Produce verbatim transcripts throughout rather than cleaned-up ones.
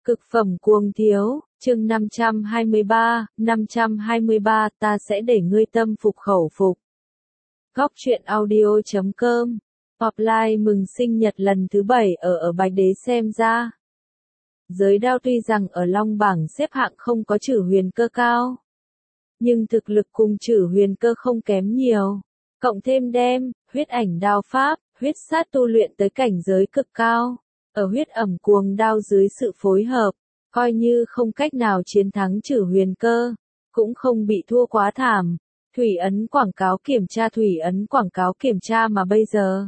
Cực phẩm cuồng thiếu, chương năm trăm hai mươi ba, năm trăm hai mươi ba ta sẽ để ngươi tâm phục khẩu phục. Góc truyện audio chấm com. Offline mừng sinh nhật lần thứ bảy ở ở Bạch Đế xem ra. Giới đao tuy rằng ở Long bảng xếp hạng không có Trử Huyền Cơ cao, nhưng thực lực cùng Trử Huyền Cơ không kém nhiều. Cộng thêm đem, huyết ảnh đao pháp, huyết sát tu luyện tới cảnh giới cực cao. Ở huyết ẩm cuồng đao dưới sự phối hợp, coi như không cách nào chiến thắng Trử Huyền Cơ, cũng không bị thua quá thảm. Thủy ấn quảng cáo kiểm tra thủy ấn quảng cáo kiểm tra mà bây giờ.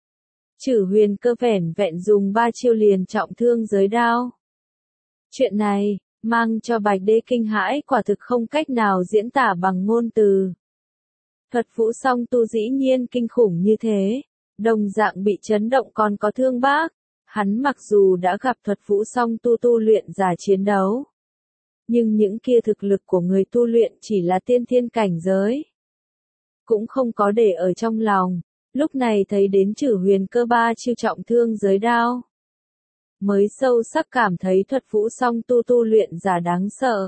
Trử Huyền Cơ vẻn vẹn dùng ba chiêu liền trọng thương giới đao. Chuyện này, mang cho Bạch Đế kinh hãi quả thực không cách nào diễn tả bằng ngôn từ. Thuật vũ song tu dĩ nhiên kinh khủng như thế, đồng dạng bị chấn động còn có Thương Bác. Hắn mặc dù đã gặp thuật vũ song tu tu luyện giả chiến đấu, nhưng những kia thực lực của người tu luyện chỉ là tiên thiên cảnh giới, cũng không có để ở trong lòng. Lúc này thấy đến Trử Huyền Cơ ba chiêu trọng thương giới đao, mới sâu sắc cảm thấy thuật vũ song tu tu luyện giả đáng sợ.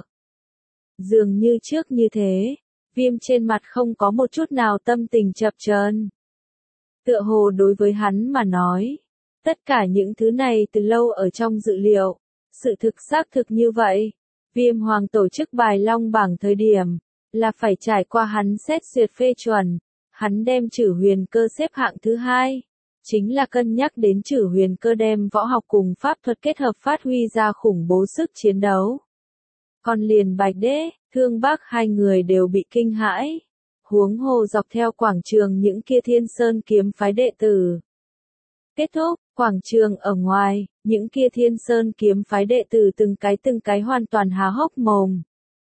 Dường như trước như thế, Viêm trên mặt không có một chút nào tâm tình chập chờn. Tựa hồ đối với hắn mà nói, tất cả những thứ này từ lâu ở trong dự liệu, sự thực xác thực như vậy. Viêm Hoàng tổ chức bài Long bảng thời điểm, là phải trải qua hắn xét duyệt phê chuẩn, hắn đem Trử Huyền Cơ xếp hạng thứ hai, chính là cân nhắc đến Trử Huyền Cơ đem võ học cùng pháp thuật kết hợp phát huy ra khủng bố sức chiến đấu. Còn liền Bạch Đế, Thương Bác hai người đều bị kinh hãi, huống hồ dọc theo quảng trường những kia Thiên Sơn kiếm phái đệ tử. Kết thúc, quảng trường ở ngoài, những kia Thiên Sơn kiếm phái đệ tử từng cái từng cái hoàn toàn há hốc mồm.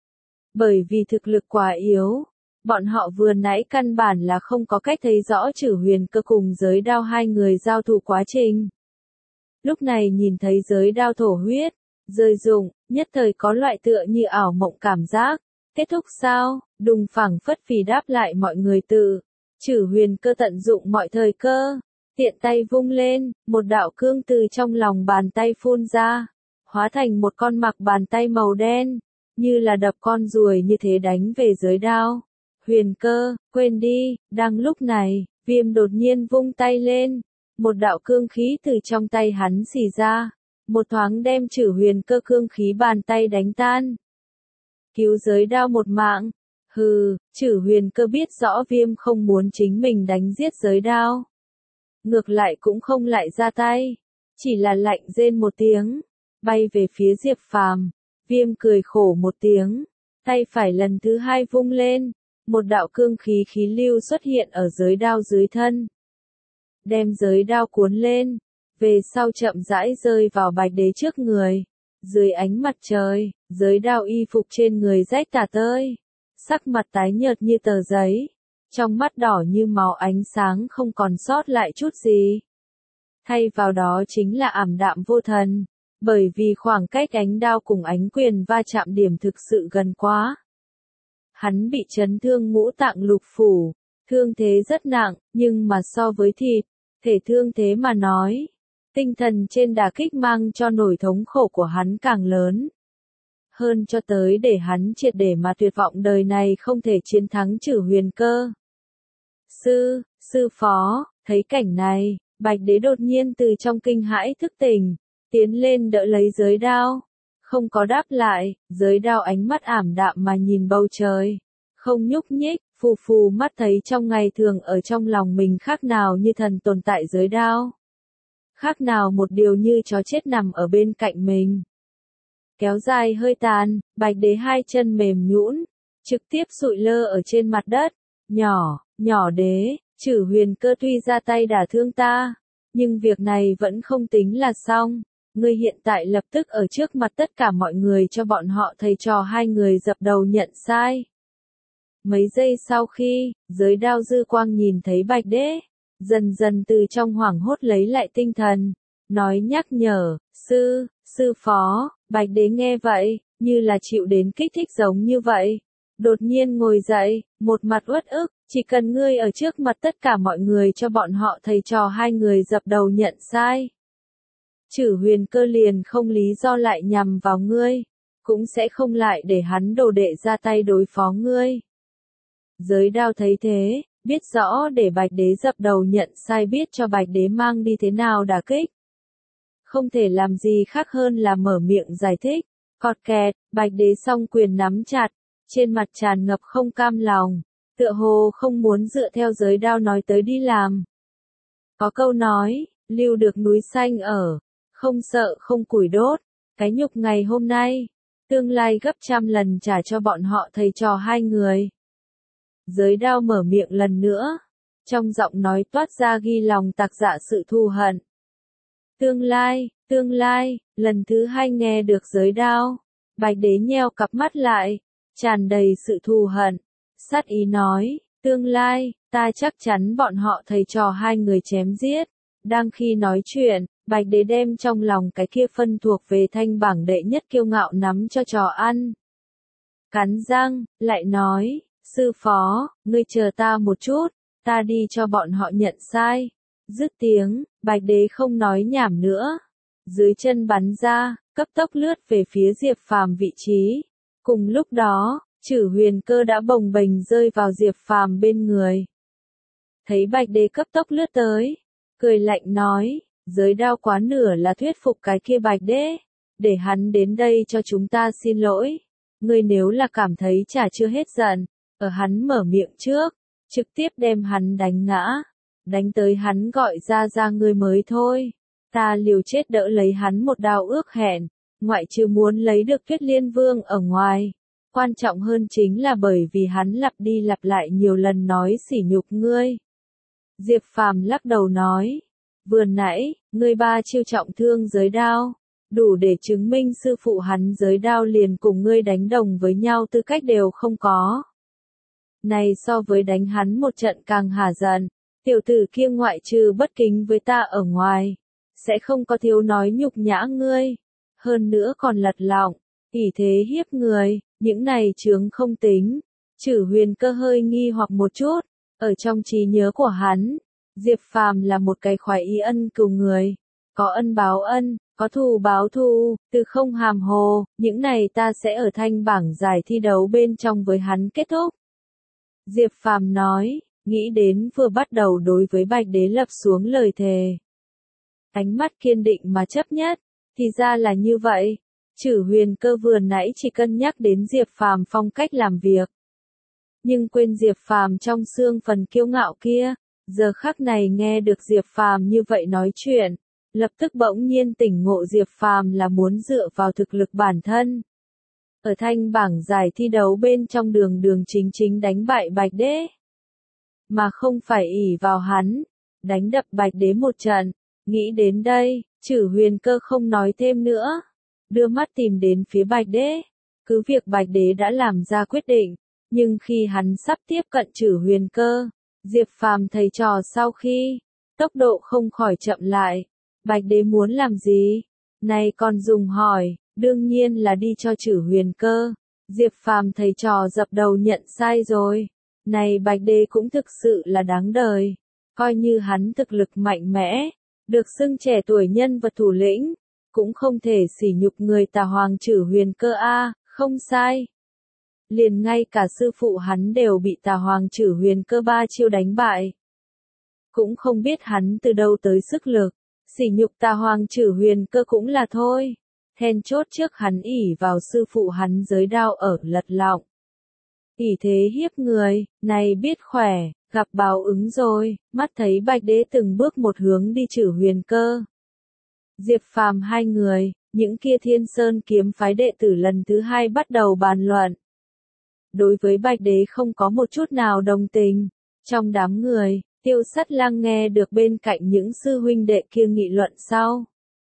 Bởi vì thực lực quá yếu, bọn họ vừa nãy căn bản là không có cách thấy rõ Trử Huyền Cơ cùng giới đao hai người giao thủ quá trình. Lúc này nhìn thấy giới đao thổ huyết, rơi rụng, nhất thời có loại tựa như ảo mộng cảm giác. Kết thúc sao? Đùng phảng phất phì đáp lại mọi người tự. Trử Huyền Cơ tận dụng mọi thời cơ. Tiện tay vung lên, một đạo cương từ trong lòng bàn tay phun ra, hóa thành một con mặc bàn tay màu đen, như là đập con ruồi như thế đánh về giới đao. Huyền Cơ, quên đi. Đang lúc này, Viêm đột nhiên vung tay lên, một đạo cương khí từ trong tay hắn xì ra, một thoáng đem Trử Huyền Cơ cương khí bàn tay đánh tan. Cứu giới đao một mạng. Hừ, Trử Huyền Cơ biết rõ Viêm không muốn chính mình đánh giết giới đao, ngược lại cũng không lại ra tay, chỉ là lạnh rên một tiếng, bay về phía Diệp Phàm. Viêm cười khổ một tiếng, tay phải lần thứ hai vung lên, một đạo cương khí khí lưu xuất hiện ở giới đao dưới thân, đem giới đao cuốn lên, về sau chậm rãi rơi vào Bạch Đế trước người. Dưới ánh mặt trời, giới đao y phục trên người rách tả tơi, sắc mặt tái nhợt như tờ giấy, trong mắt đỏ như máu, ánh sáng không còn sót lại chút gì. Thay vào đó chính là ảm đạm vô thần, bởi vì khoảng cách ánh đao cùng ánh quyền va chạm điểm thực sự gần quá. Hắn bị chấn thương ngũ tạng lục phủ, thương thế rất nặng, nhưng mà so với thịt, thể thương thế mà nói, tinh thần trên đả kích mang cho nỗi thống khổ của hắn càng lớn. Hơn cho tới để hắn triệt để mà tuyệt vọng đời này không thể chiến thắng Trử Huyền Cơ. Sư, sư phó, thấy cảnh này, Bạch Đế đột nhiên từ trong kinh hãi thức tỉnh, tiến lên đỡ lấy giới đao. Không có đáp lại, giới đao ánh mắt ảm đạm mà nhìn bầu trời, không nhúc nhích, phù phù mắt thấy trong ngày thường ở trong lòng mình khác nào như thần tồn tại giới đao. Khác nào một điều như chó chết nằm ở bên cạnh mình. Kéo dài hơi tàn, Bạch Đế hai chân mềm nhũn, trực tiếp sụi lơ ở trên mặt đất. Nhỏ, nhỏ Đế, Trử Huyền Cơ tuy ra tay đả thương ta, nhưng việc này vẫn không tính là xong. Ngươi hiện tại lập tức ở trước mặt tất cả mọi người cho bọn họ thầy trò hai người dập đầu nhận sai. Mấy giây sau khi, giới đao dư quang nhìn thấy Bạch Đế, dần dần từ trong hoảng hốt lấy lại tinh thần, nói nhắc nhở, sư, sư phó. Bạch Đế nghe vậy, như là chịu đến kích thích giống như vậy. Đột nhiên ngồi dậy, một mặt uất ức, chỉ cần ngươi ở trước mặt tất cả mọi người cho bọn họ thầy trò hai người dập đầu nhận sai. Chử Huyền Cơ liền không lý do lại nhằm vào ngươi, cũng sẽ không lại để hắn đồ đệ ra tay đối phó ngươi. Giới Đao thấy thế, biết rõ để Bạch Đế dập đầu nhận sai, biết cho Bạch Đế mang đi thế nào đả kích. Không thể làm gì khác hơn là mở miệng giải thích. Cọt kẹt, Bạch Đế song quyền nắm chặt, trên mặt tràn ngập không cam lòng, tựa hồ không muốn dựa theo Giới Đao nói tới đi làm. Có câu nói, lưu được núi xanh ở, không sợ không củi đốt, cái nhục ngày hôm nay, tương lai gấp trăm lần trả cho bọn họ thầy trò hai người. Giới Đao mở miệng lần nữa, trong giọng nói toát ra ghi lòng tạc dạ sự thù hận. Tương lai, tương lai, lần thứ hai nghe được Giới Đao, Bạch Đế nheo cặp mắt lại, tràn đầy sự thù hận, sát ý nói, tương lai, ta chắc chắn bọn họ thầy trò hai người chém giết. Đang khi nói chuyện, Bạch Đế đem trong lòng cái kia phân thuộc về thanh bảng đệ nhất kiêu ngạo nắm cho trò ăn. Cắn răng, lại nói, sư phó, ngươi chờ ta một chút, ta đi cho bọn họ nhận sai. Dứt tiếng, Bạch Đế không nói nhảm nữa. Dưới chân bắn ra, cấp tốc lướt về phía Diệp Phàm vị trí. Cùng lúc đó, Chử Huyền Cơ đã bồng bềnh rơi vào Diệp Phàm bên người. Thấy Bạch Đế cấp tốc lướt tới, cười lạnh nói, Giới Đao quá nửa là thuyết phục cái kia Bạch Đế, để hắn đến đây cho chúng ta xin lỗi. Ngươi nếu là cảm thấy chả chưa hết giận, ở hắn mở miệng trước, trực tiếp đem hắn đánh ngã, đánh tới hắn gọi ra ra ngươi mới thôi. Ta liều chết đỡ lấy hắn một đao ước hẹn, ngoại trừ muốn lấy được Tuyết Liên Vương ở ngoài. Quan trọng hơn chính là bởi vì hắn lặp đi lặp lại nhiều lần nói sỉ nhục ngươi. Diệp Phàm lắc đầu nói, vừa nãy, ngươi ba chiêu trọng thương Giới Đao, đủ để chứng minh sư phụ hắn Giới Đao liền cùng ngươi đánh đồng với nhau tư cách đều không có. Này so với đánh hắn một trận càng hả giận, tiểu tử kia ngoại trừ bất kính với ta ở ngoài, sẽ không có thiếu nói nhục nhã ngươi, hơn nữa còn lật lọng, ỷ thế hiếp người, những này chướng không tính. Chử Huyền Cơ hơi nghi hoặc một chút, ở trong trí nhớ của hắn, Diệp Phàm là một cái khoái ý ân cừu người, có ân báo ân, có thù báo thù, từ không hàm hồ, những này ta sẽ ở thanh bảng giải thi đấu bên trong với hắn kết thúc. Diệp Phàm nói, nghĩ đến vừa bắt đầu đối với Bạch Đế lập xuống lời thề. Ánh mắt kiên định mà chấp nhất, thì ra là như vậy. Chử Huyền Cơ vừa nãy chỉ cân nhắc đến Diệp Phàm phong cách làm việc, nhưng quên Diệp Phàm trong xương phần kiêu ngạo kia, giờ khắc này nghe được Diệp Phàm như vậy nói chuyện, lập tức bỗng nhiên tỉnh ngộ Diệp Phàm là muốn dựa vào thực lực bản thân. Ở thanh bảng giải thi đấu bên trong đường đường chính chính đánh bại Bạch Đế, mà không phải ỷ vào hắn, đánh đập Bạch Đế một trận. Nghĩ đến đây, Chử Huyền Cơ không nói thêm nữa, đưa mắt tìm đến phía Bạch Đế. Cứ việc Bạch Đế đã làm ra quyết định, nhưng khi hắn sắp tiếp cận Chử Huyền Cơ, Diệp Phàm thầy trò sau khi, tốc độ không khỏi chậm lại. Bạch Đế muốn làm gì? Này còn dùng hỏi, đương nhiên là đi cho Chử Huyền Cơ. Diệp Phàm thầy trò dập đầu nhận sai rồi. Này Bạch Đế cũng thực sự là đáng đời. Coi như hắn thực lực mạnh mẽ, được xưng trẻ tuổi nhân vật thủ lĩnh, cũng không thể sỉ nhục người Tà Hoàng Chử Huyền Cơ a, không sai. Liền ngay cả sư phụ hắn đều bị Tà Hoàng Chử Huyền Cơ ba chiêu đánh bại. Cũng không biết hắn từ đâu tới sức lực, sỉ nhục Tà Hoàng Chử Huyền Cơ cũng là thôi. Then chốt trước hắn ỷ vào sư phụ hắn Giới Đao ở lật lọng. ỷ thế hiếp người, này biết khỏe, gặp báo ứng rồi, mắt thấy Bạch Đế từng bước một hướng đi Chử Huyền Cơ. Diệp Phàm hai người, những kia Thiên Sơn kiếm phái đệ tử lần thứ hai bắt đầu bàn luận. Đối với Bạch Đế không có một chút nào đồng tình. Trong đám người, Tiêu Sắt Lang nghe được bên cạnh những sư huynh đệ kia nghị luận sau.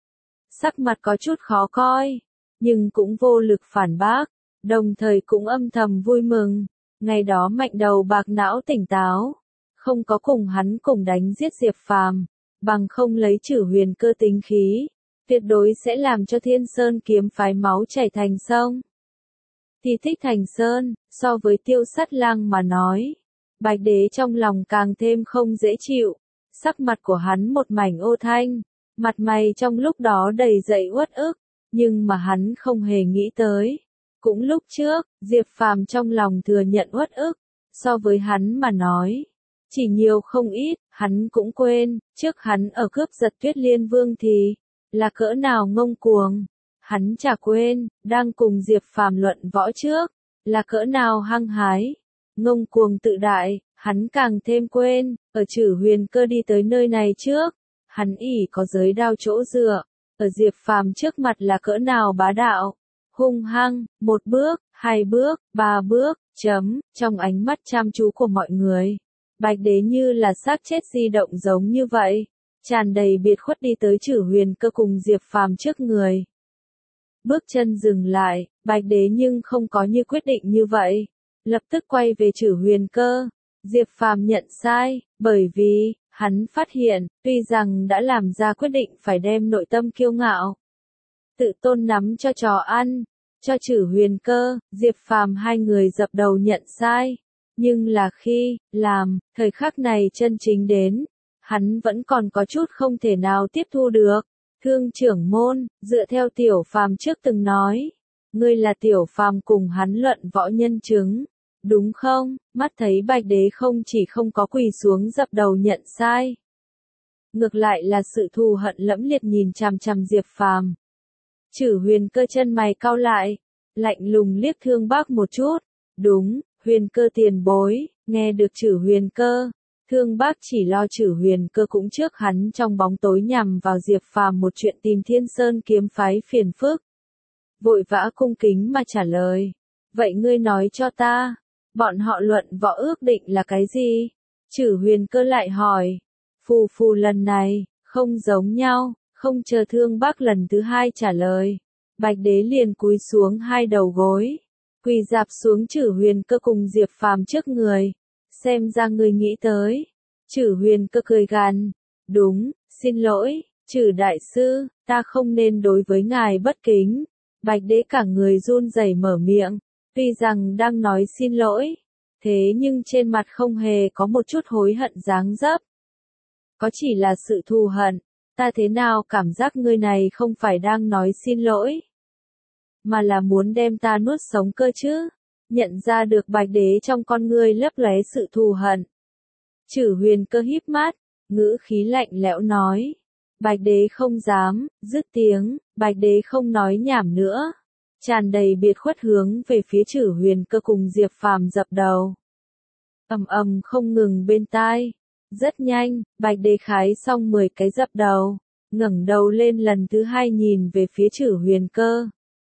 Sắc mặt có chút khó coi, nhưng cũng vô lực phản bác, đồng thời cũng âm thầm vui mừng. Ngày đó mạnh đầu bạc não tỉnh táo, không có cùng hắn cùng đánh giết Diệp Phàm, bằng không lấy Chử Huyền Cơ tính khí, tuyệt đối sẽ làm cho Thiên Sơn kiếm phái máu chảy thành sông. Thì thích thành sơn, so với Tiêu Sắt Lang mà nói, Bạch Đế trong lòng càng thêm không dễ chịu, sắc mặt của hắn một mảnh ô thanh, Mặt mày trong lúc đó đầy dậy uất ức, nhưng mà hắn không hề nghĩ tới. Cũng lúc trước, Diệp Phàm trong lòng thừa nhận uất ức, so với hắn mà nói. Chỉ nhiều không ít, hắn cũng quên, trước hắn ở cướp giật Tuyết Liên Vương thì, là cỡ nào ngông cuồng. Hắn chả quên, đang cùng Diệp Phàm luận võ trước, là cỡ nào hăng hái, ngông cuồng tự đại, hắn càng thêm quên, ở Trử Huyền Cơ đi tới nơi này trước, hắn ỷ có giới đao chỗ dựa, ở Diệp Phàm trước mặt là cỡ nào bá đạo, hung hăng, một bước, hai bước, ba bước, chấm, trong ánh mắt chăm chú của mọi người. Bạch Đế như là xác chết di động giống như vậy, tràn đầy biệt khuất đi tới Trử Huyền Cơ cùng Diệp Phàm trước người. Bước chân dừng lại, Bạch Đế nhưng không có như quyết định như vậy, lập tức quay về Trử Huyền Cơ. Diệp Phàm nhận sai, bởi vì, hắn phát hiện, tuy rằng đã làm ra quyết định phải đem nội tâm kiêu ngạo, tự tôn nắm cho chó ăn, cho Trử Huyền Cơ, Diệp Phàm hai người dập đầu nhận sai. Nhưng là khi, làm, thời khắc này chân chính đến, hắn vẫn còn có chút không thể nào tiếp thu được. Thương trưởng môn, dựa theo Tiểu Phàm trước từng nói, ngươi là Tiểu Phàm cùng hắn luận võ nhân chứng, đúng không? Mắt thấy Bạch Đế không chỉ không có quỳ xuống dập đầu nhận sai, ngược lại là sự thù hận lẫm liệt nhìn chằm chằm Diệp Phàm. Trử Huyền Cơ chân mày cau lại, lạnh lùng liếc Thương Bác một chút, đúng, Huyền Cơ tiền bối, nghe được Trử Huyền Cơ. Thương Bác chỉ lo Trử Huyền Cơ cũng trước hắn trong bóng tối nhằm vào Diệp Phàm một chuyện tìm Thiên Sơn kiếm phái phiền phức. Vội vã cung kính mà trả lời. Vậy ngươi nói cho ta, bọn họ luận võ ước định là cái gì? Trử Huyền Cơ lại hỏi. Phù phù lần này, không giống nhau, không chờ Thương Bác lần thứ hai trả lời. Bạch Đế liền cúi xuống hai đầu gối, quỳ dạp xuống Trử Huyền Cơ cùng Diệp Phàm trước người. Xem ra người nghĩ tới. Trử Huyền Cơ cười gằn. Đúng, xin lỗi, Trử đại sư, ta không nên đối với ngài bất kính. Bạch Đế cả người run rẩy mở miệng, tuy rằng đang nói xin lỗi, thế nhưng trên mặt không hề có một chút hối hận dáng dấp. Có chỉ là sự thù hận, ta thế nào cảm giác ngươi này không phải đang nói xin lỗi, mà là muốn đem ta nuốt sống cơ chứ. Nhận ra được Bạch Đế trong con ngươi lấp lóe sự thù hận. Trử Huyền Cơ híp mắt, ngữ khí lạnh lẽo nói. Bạch Đế không dám, dứt tiếng, Bạch Đế không nói nhảm nữa. Tràn đầy biệt khuất hướng về phía Trử Huyền Cơ cùng Diệp Phàm dập đầu. Ầm ầm không ngừng bên tai. Rất nhanh, Bạch Đế khái xong mười cái dập đầu, ngẩng đầu lên lần thứ hai nhìn về phía Trử Huyền Cơ.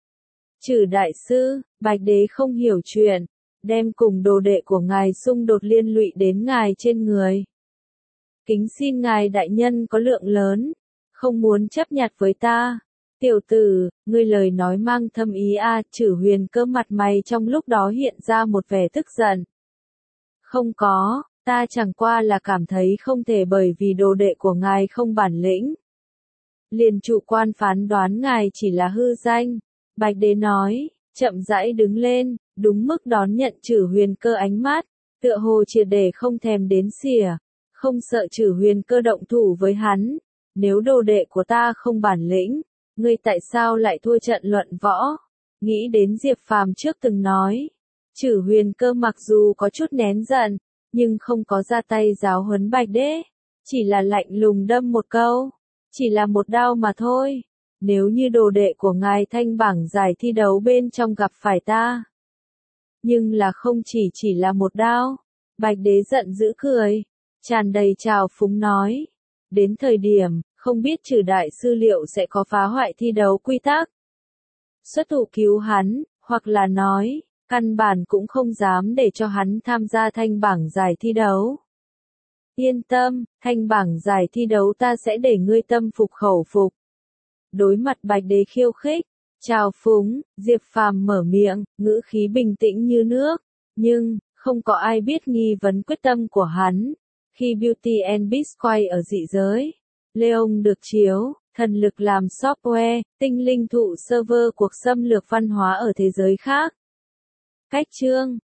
Trử đại sư, Bạch Đế không hiểu chuyện, đem cùng đồ đệ của ngài xung đột liên lụy đến ngài trên người. Kính xin ngài đại nhân có lượng lớn, không muốn chấp nhặt với ta. Tiểu tử, ngươi lời nói mang thâm ý a. Trử Huyền Cơ mặt mày trong lúc đó hiện ra một vẻ tức giận. Không có, ta chẳng qua là cảm thấy không thể bởi vì đồ đệ của ngài không bản lĩnh, liền chủ quan phán đoán ngài chỉ là hư danh. Bạch Đế nói, chậm rãi đứng lên, đúng mức đón nhận Trử Huyền Cơ ánh mắt, tựa hồ triệt để không thèm đến xỉa, không sợ Trử Huyền Cơ động thủ với hắn. Nếu đồ đệ của ta không bản lĩnh, ngươi tại sao lại thua trận luận võ? Nghĩ đến Diệp Phàm trước từng nói, Trử Huyền Cơ mặc dù có chút nén giận, nhưng không có ra tay giáo huấn Bạch Đế, chỉ là lạnh lùng đâm một câu, chỉ là một đao mà thôi. Nếu như đồ đệ của ngài thanh bảng giải thi đấu bên trong gặp phải ta, nhưng là không chỉ chỉ là một đao. Bạch Đế giận dữ cười, tràn đầy trào phúng nói, đến thời điểm, không biết Trử đại sư liệu sẽ có phá hoại thi đấu quy tắc, xuất thủ cứu hắn, hoặc là nói, căn bản cũng không dám để cho hắn tham gia thanh bảng giải thi đấu. Yên tâm, thanh bảng giải thi đấu ta sẽ để ngươi tâm phục khẩu phục. Đối mặt Bạch Đế khiêu khích, trào phúng, Diệp Phàm mở miệng, ngữ khí bình tĩnh như nước, nhưng, không có ai biết nghi vấn quyết tâm của hắn. Khi Beauty and Beast quay ở dị giới, Leon được chiếu, thần lực làm software, tinh linh thụ server cuộc xâm lược văn hóa ở thế giới khác. Cách chương